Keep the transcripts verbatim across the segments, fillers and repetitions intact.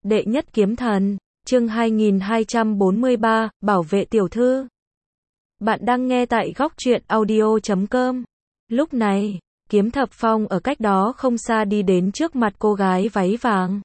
Đệ nhất kiếm thần, chương hai nghìn hai trăm bốn mươi ba, bảo vệ tiểu thư. Bạn đang nghe tại góc truyện audio chấm com. Lúc này, Kiếm Thập Phong ở cách đó không xa đi đến trước mặt cô gái váy vàng.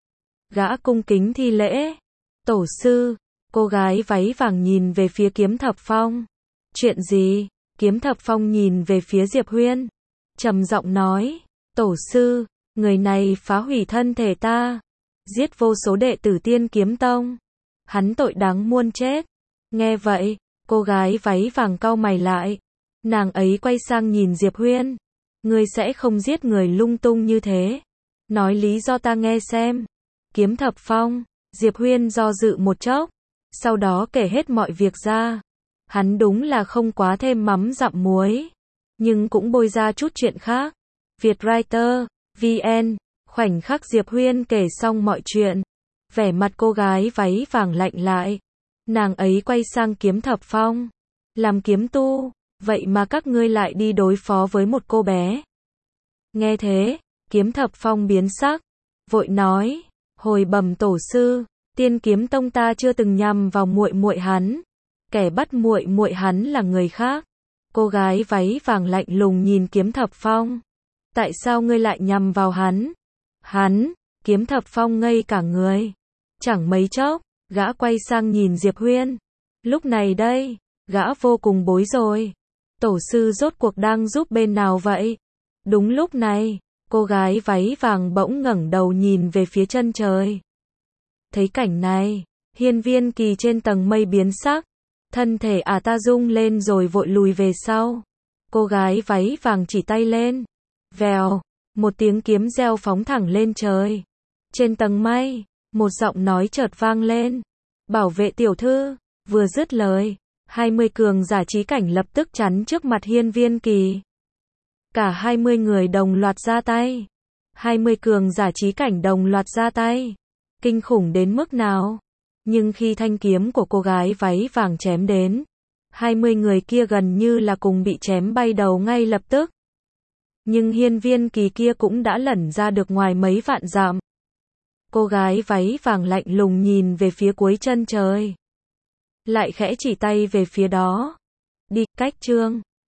Gã cung kính thi lễ. Tổ sư, cô gái váy vàng nhìn về phía Kiếm Thập Phong. Chuyện gì? Kiếm Thập Phong nhìn về phía Diệp Huyên. Trầm giọng nói, tổ sư, người này phá hủy thân thể ta. Giết vô số đệ tử Tiên Kiếm Tông. Hắn tội đáng muôn chết. Nghe vậy, cô gái váy vàng cau mày lại. Nàng ấy quay sang nhìn Diệp Huyên. Ngươi sẽ không giết người lung tung như thế. Nói lý do ta nghe xem. Kiếm Thập Phong, Diệp Huyên do dự một chốc. Sau đó kể hết mọi việc ra. Hắn đúng là không quá thêm mắm dặm muối. Nhưng cũng bôi ra chút chuyện khác. Vietwriter, vê en. Khoảnh khắc Diệp Huyên kể xong mọi chuyện, vẻ mặt cô gái váy vàng lạnh lại. Nàng ấy quay sang Kiếm Thập Phong. Làm kiếm tu, vậy mà các ngươi lại đi đối phó với một cô bé. Nghe thế, Kiếm Thập Phong biến sắc, vội nói, hồi bẩm tổ sư, Tiên Kiếm Tông ta chưa từng nhằm vào muội muội hắn, kẻ bắt muội muội hắn là người khác. Cô gái váy vàng lạnh lùng nhìn Kiếm Thập Phong. Tại sao ngươi lại nhằm vào hắn? Hắn, Kiếm Thập Phong ngây cả người. Chẳng mấy chốc, gã quay sang nhìn Diệp Huyên. Lúc này đây, gã vô cùng bối rối. Tổ sư rốt cuộc đang giúp bên nào vậy? Đúng lúc này, cô gái váy vàng bỗng ngẩng đầu nhìn về phía chân trời. Thấy cảnh này, Hiên Viên Kỳ trên tầng mây biến sắc. Thân thể ả ta rung lên rồi vội lùi về sau. Cô gái váy vàng chỉ tay lên. Vèo, một tiếng kiếm reo phóng thẳng lên trời. Trên tầng mây, một giọng nói chợt vang lên. Bảo vệ tiểu thư. Vừa dứt lời, hai mươi cường giả chí cảnh lập tức chắn trước mặt Hiên Viên Kỳ. Cả hai mươi người đồng loạt ra tay. hai mươi cường giả chí cảnh đồng loạt ra tay. Kinh khủng đến mức nào? Nhưng khi thanh kiếm của cô gái váy vàng chém đến, hai mươi người kia gần như là cùng bị chém bay đầu ngay lập tức. Nhưng Hiên Viên Kỳ kia cũng đã lẩn ra được ngoài mấy vạn dặm. Cô gái váy vàng lạnh lùng nhìn về phía cuối chân trời. Lại khẽ chỉ tay về phía đó. Đi, cách chương.